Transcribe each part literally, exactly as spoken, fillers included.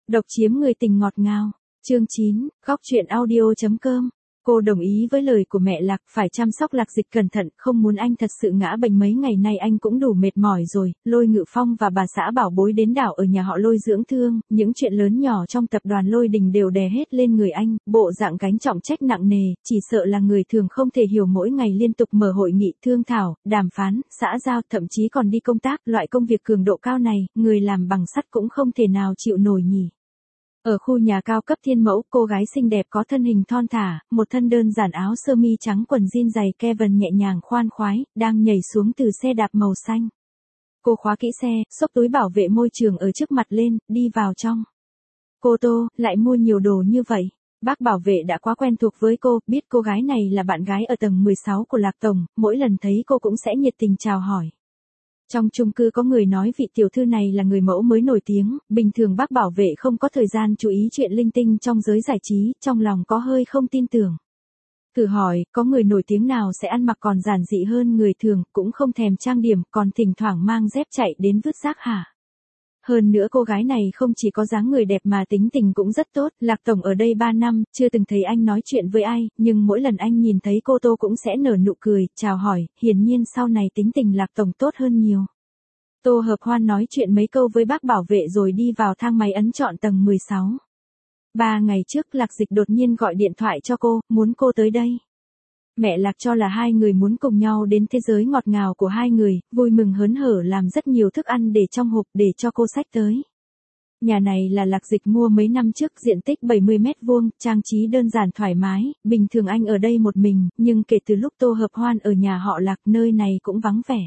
Độc chiếm người tình ngọt ngào. Chương chín, góc truyện audio chấm com. Cô đồng ý với lời của mẹ Lạc, phải chăm sóc Lạc Dịch cẩn thận, không muốn anh thật sự ngã bệnh. Mấy ngày nay anh cũng đủ mệt mỏi rồi. Lôi Ngự Phong và bà xã Bảo Bối đến đảo ở nhà họ Lôi dưỡng thương, những chuyện lớn nhỏ trong tập đoàn Lôi Đình đều đè hết lên người anh, bộ dạng gánh trọng trách nặng nề, chỉ sợ là người thường không thể hiểu. Mỗi ngày liên tục mở hội nghị thương thảo, đàm phán, xã giao, thậm chí còn đi công tác, loại công việc cường độ cao này, người làm bằng sắt cũng không thể nào chịu nổi nhỉ. Ở khu nhà cao cấp Thiên Mẫu, cô gái xinh đẹp có thân hình thon thả, một thân đơn giản áo sơ mi trắng quần jean dày Kevin nhẹ nhàng khoan khoái, đang nhảy xuống từ xe đạp màu xanh. Cô khóa kỹ xe, xốc túi bảo vệ môi trường ở trước mặt lên, đi vào trong. Cô Tô, lại mua nhiều đồ như vậy. Bác bảo vệ đã quá quen thuộc với cô, biết cô gái này là bạn gái ở tầng mười sáu của Lạc Tổng, mỗi lần thấy cô cũng sẽ nhiệt tình chào hỏi. Trong chung cư có người nói vị tiểu thư này là người mẫu mới nổi tiếng, bình thường bác bảo vệ không có thời gian chú ý chuyện linh tinh trong giới giải trí, trong lòng có hơi không tin tưởng. Thử hỏi, có người nổi tiếng nào sẽ ăn mặc còn giản dị hơn người thường, cũng không thèm trang điểm, còn thỉnh thoảng mang dép chạy đến vứt rác hả? Hơn nữa cô gái này không chỉ có dáng người đẹp mà tính tình cũng rất tốt. Lạc Tổng ở đây ba năm, chưa từng thấy anh nói chuyện với ai, nhưng mỗi lần anh nhìn thấy cô Tô cũng sẽ nở nụ cười, chào hỏi, hiển nhiên sau này tính tình Lạc Tổng tốt hơn nhiều. Tô Hợp Hoan nói chuyện mấy câu với bác bảo vệ rồi đi vào thang máy ấn chọn tầng mười sáu. Ba ngày trước Lạc Dịch đột nhiên gọi điện thoại cho cô, muốn cô tới đây. Mẹ Lạc cho là hai người muốn cùng nhau đến thế giới ngọt ngào của hai người, vui mừng hớn hở làm rất nhiều thức ăn để trong hộp để cho cô xách tới. Nhà này là Lạc Dịch mua mấy năm trước, diện tích bảy mươi mét vuông, trang trí đơn giản thoải mái, bình thường anh ở đây một mình, nhưng kể từ lúc Tô Hợp Hoan ở nhà họ Lạc, nơi này cũng vắng vẻ.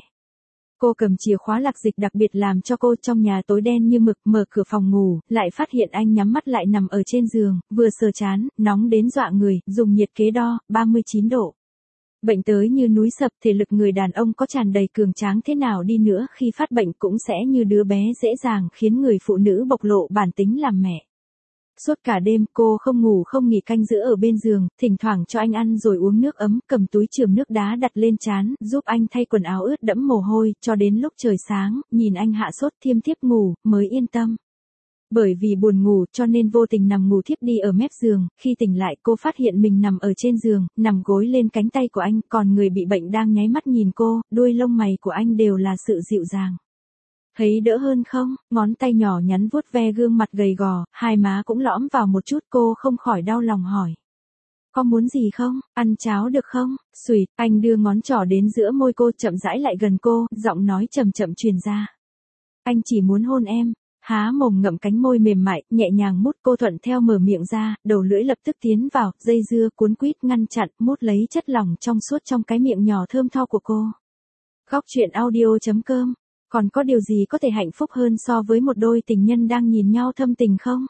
Cô cầm chìa khóa Lạc Dịch đặc biệt làm cho cô, trong nhà tối đen như mực, mở cửa phòng ngủ, lại phát hiện anh nhắm mắt lại nằm ở trên giường, vừa sờ chán, nóng đến dọa người, dùng nhiệt kế đo, ba mươi chín độ. Bệnh tới như núi sập, thể lực người đàn ông có tràn đầy cường tráng thế nào đi nữa khi phát bệnh cũng sẽ như đứa bé dễ dàng khiến người phụ nữ bộc lộ bản tính làm mẹ. Suốt cả đêm cô không ngủ không nghỉ canh giữ ở bên giường, thỉnh thoảng cho anh ăn rồi uống nước ấm, cầm túi chườm nước đá đặt lên trán, giúp anh thay quần áo ướt đẫm mồ hôi, cho đến lúc trời sáng, nhìn anh hạ sốt thiêm thiếp ngủ, mới yên tâm. Bởi vì buồn ngủ cho nên vô tình nằm ngủ thiếp đi ở mép giường, khi tỉnh lại cô phát hiện mình nằm ở trên giường, nằm gối lên cánh tay của anh, còn người bị bệnh đang nháy mắt nhìn cô, đuôi lông mày của anh đều là sự dịu dàng. Thấy đỡ hơn không? Ngón tay nhỏ nhắn vuốt ve gương mặt gầy gò, hai má cũng lõm vào một chút, cô không khỏi đau lòng hỏi. Có muốn gì không? Ăn cháo được không? Xùi, anh đưa ngón trỏ đến giữa môi cô, chậm rãi lại gần cô, giọng nói chậm chậm truyền ra. Anh chỉ muốn hôn em. Há mồm ngậm cánh môi mềm mại, nhẹ nhàng mút, cô thuận theo mở miệng ra, đầu lưỡi lập tức tiến vào, dây dưa cuốn quýt ngăn chặn, mút lấy chất lỏng trong suốt trong cái miệng nhỏ thơm tho của cô. Góc truyện audio chấm com. Còn có điều gì có thể hạnh phúc hơn so với một đôi tình nhân đang nhìn nhau thâm tình không?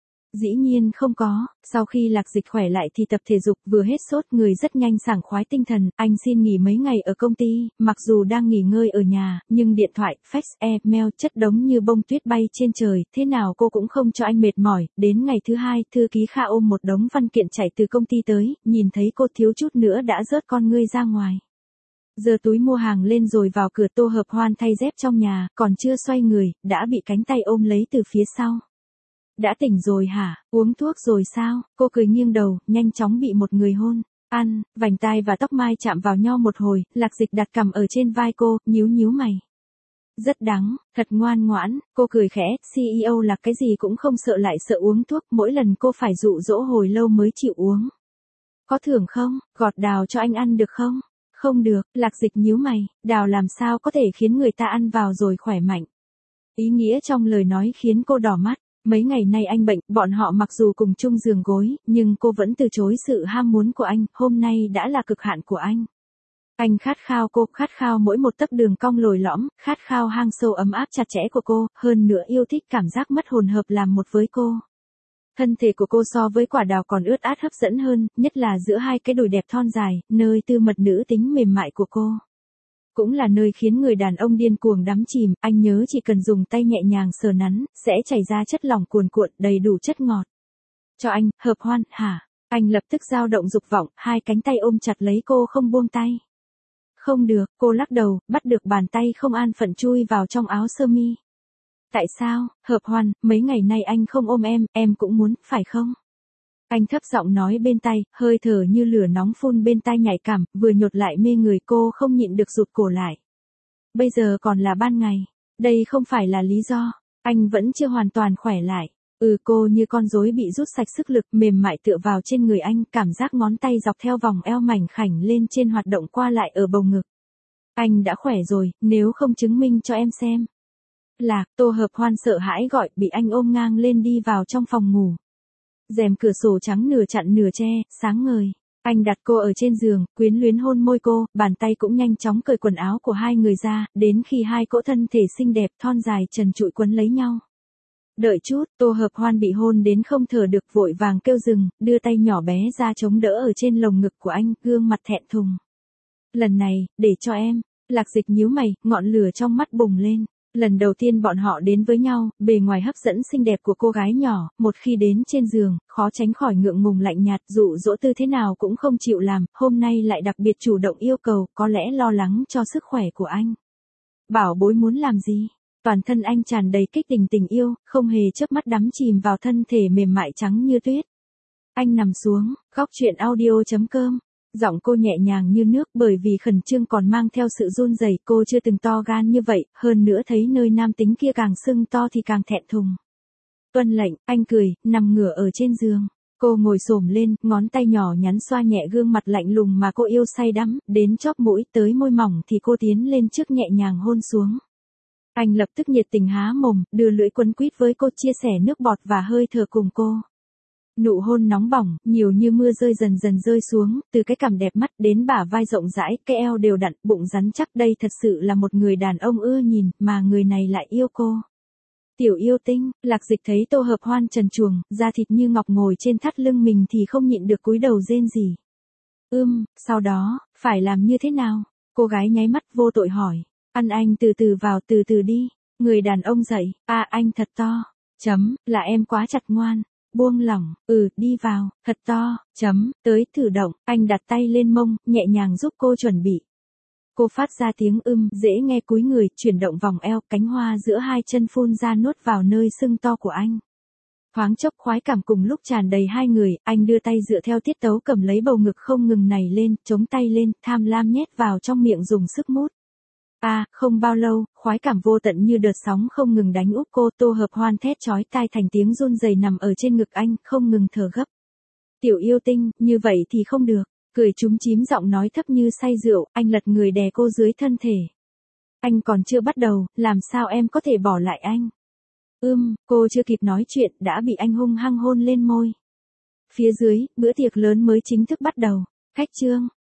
Dĩ nhiên không có. Sau khi Lạc Dịch khỏe lại thì tập thể dục, vừa hết sốt, người rất nhanh sảng khoái tinh thần. Anh xin nghỉ mấy ngày ở công ty, mặc dù đang nghỉ ngơi ở nhà, nhưng điện thoại, fax, email chất đống như bông tuyết bay trên trời, thế nào cô cũng không cho anh mệt mỏi. Đến ngày thứ hai, thư ký Kha ôm một đống văn kiện chạy từ công ty tới, nhìn thấy cô thiếu chút nữa đã rớt con ngươi ra ngoài. Giơ túi mua hàng lên rồi vào cửa. Tô Hợp Hoan thay dép trong nhà, còn chưa xoay người, đã bị cánh tay ôm lấy từ phía sau. Đã tỉnh rồi hả? Uống thuốc rồi sao? Cô cười nghiêng đầu, nhanh chóng bị một người hôn. Ăn, vành tai và tóc mai chạm vào nhau một hồi, Lạc Dịch đặt cằm ở trên vai cô, nhíu nhíu mày. Rất đắng, thật ngoan ngoãn, cô cười khẽ, xê e ô là cái gì cũng không sợ lại sợ uống thuốc, mỗi lần cô phải dụ dỗ hồi lâu mới chịu uống. Có thưởng không? Gọt đào cho anh ăn được không? Không được, Lạc Dịch nhíu mày, đào làm sao có thể khiến người ta ăn vào rồi khỏe mạnh. Ý nghĩa trong lời nói khiến cô đỏ mắt. Mấy ngày nay anh bệnh, bọn họ mặc dù cùng chung giường gối, nhưng cô vẫn từ chối sự ham muốn của anh, hôm nay đã là cực hạn của anh. Anh khát khao cô, khát khao mỗi một tấc đường cong lồi lõm, khát khao hang sâu ấm áp chặt chẽ của cô, hơn nữa yêu thích cảm giác mất hồn hợp làm một với cô. Thân thể của cô so với quả đào còn ướt át hấp dẫn hơn, nhất là giữa hai cái đùi đẹp thon dài, nơi tư mật nữ tính mềm mại của cô. Cũng là nơi khiến người đàn ông điên cuồng đắm chìm, anh nhớ chỉ cần dùng tay nhẹ nhàng sờ nắn, sẽ chảy ra chất lỏng cuồn cuộn, đầy đủ chất ngọt. Cho anh, Hợp Hoan, hả? Anh lập tức dao động dục vọng, hai cánh tay ôm chặt lấy cô không buông tay. Không được, cô lắc đầu, bắt được bàn tay không an phận chui vào trong áo sơ mi. Tại sao, Hợp Hoan, mấy ngày nay anh không ôm em, em cũng muốn, phải không? Anh thấp giọng nói bên tai, hơi thở như lửa nóng phun bên tai nhạy cảm, vừa nhột lại mê người, cô không nhịn được rụt cổ lại. Bây giờ còn là ban ngày, đây không phải là lý do, anh vẫn chưa hoàn toàn khỏe lại. Ừ, cô như con rối bị rút sạch sức lực, mềm mại tựa vào trên người anh, cảm giác ngón tay dọc theo vòng eo mảnh khảnh lên trên hoạt động qua lại ở bầu ngực. Anh đã khỏe rồi, nếu không chứng minh cho em xem. Lạc, Tô Hợp Hoan sợ hãi gọi, bị anh ôm ngang lên đi vào trong phòng ngủ. Rèm cửa sổ trắng nửa chặn nửa che, sáng ngời. Anh đặt cô ở trên giường, quyến luyến hôn môi cô, bàn tay cũng nhanh chóng cởi quần áo của hai người ra, đến khi hai cỗ thân thể xinh đẹp thon dài trần trụi quấn lấy nhau. Đợi chút, Tô Hợp Hoan bị hôn đến không thở được, vội vàng kêu dừng, đưa tay nhỏ bé ra chống đỡ ở trên lồng ngực của anh, gương mặt thẹn thùng. Lần này, để cho em. Lạc Dịch nhíu mày, ngọn lửa trong mắt bùng lên. Lần đầu tiên bọn họ đến với nhau, bề ngoài hấp dẫn xinh đẹp của cô gái nhỏ, một khi đến trên giường, khó tránh khỏi ngượng ngùng lạnh nhạt, dụ dỗ tư thế nào cũng không chịu làm, hôm nay lại đặc biệt chủ động yêu cầu, có lẽ lo lắng cho sức khỏe của anh. Bảo bối muốn làm gì? Toàn thân anh tràn đầy kích tình tình yêu, không hề chớp mắt đắm chìm vào thân thể mềm mại trắng như tuyết. Anh nằm xuống, góc truyện audio chấm com. Giọng cô nhẹ nhàng như nước, bởi vì khẩn trương còn mang theo sự run rẩy, cô chưa từng to gan như vậy, hơn nữa thấy nơi nam tính kia càng sưng to thì càng thẹn thùng. Tuân lệnh, anh cười, nằm ngửa ở trên giường. Cô ngồi xổm lên, ngón tay nhỏ nhắn xoa nhẹ gương mặt lạnh lùng mà cô yêu say đắm, đến chóp mũi tới môi mỏng thì cô tiến lên trước nhẹ nhàng hôn xuống. Anh lập tức nhiệt tình há mồm, đưa lưỡi quấn quýt với cô, chia sẻ nước bọt và hơi thở cùng cô. Nụ hôn nóng bỏng, nhiều như mưa rơi dần dần rơi xuống, từ cái cằm đẹp mắt đến bả vai rộng rãi, cái eo đều đặn, bụng rắn chắc, đây thật sự là một người đàn ông ưa nhìn, mà người này lại yêu cô. Tiểu yêu tinh, Lạc Dịch thấy Tô Hợp Hoan trần truồng, da thịt như ngọc ngồi trên thắt lưng mình thì không nhịn được cúi đầu rên rỉ. Ưm, sau đó, phải làm như thế nào? Cô gái nháy mắt vô tội hỏi. Ăn anh từ từ vào, từ từ đi. Người đàn ông dậy, à anh thật to. Chấm, là em quá chặt ngoan. Buông lỏng, ừ, đi vào, thật to, chấm, tới, thử động, anh đặt tay lên mông, nhẹ nhàng giúp cô chuẩn bị. Cô phát ra tiếng ưm, dễ nghe, cúi người, chuyển động vòng eo, cánh hoa giữa hai chân phun ra nuốt vào nơi sưng to của anh. Thoáng chốc khoái cảm cùng lúc tràn đầy hai người, anh đưa tay dựa theo tiết tấu cầm lấy bầu ngực không ngừng nảy lên, chống tay lên, tham lam nhét vào trong miệng dùng sức mút. À, không bao lâu, khoái cảm vô tận như đợt sóng không ngừng đánh úp cô. Tô Hợp Hoan thét chói tai thành tiếng run rẩy nằm ở trên ngực anh, không ngừng thở gấp. Tiểu yêu tinh, như vậy thì không được. Cười chúm chím giọng nói thấp như say rượu, anh lật người đè cô dưới thân thể. Anh còn chưa bắt đầu, làm sao em có thể bỏ lại anh? Ưm, cô chưa kịp nói chuyện, đã bị anh hung hăng hôn lên môi. Phía dưới, bữa tiệc lớn mới chính thức bắt đầu. Khách trương,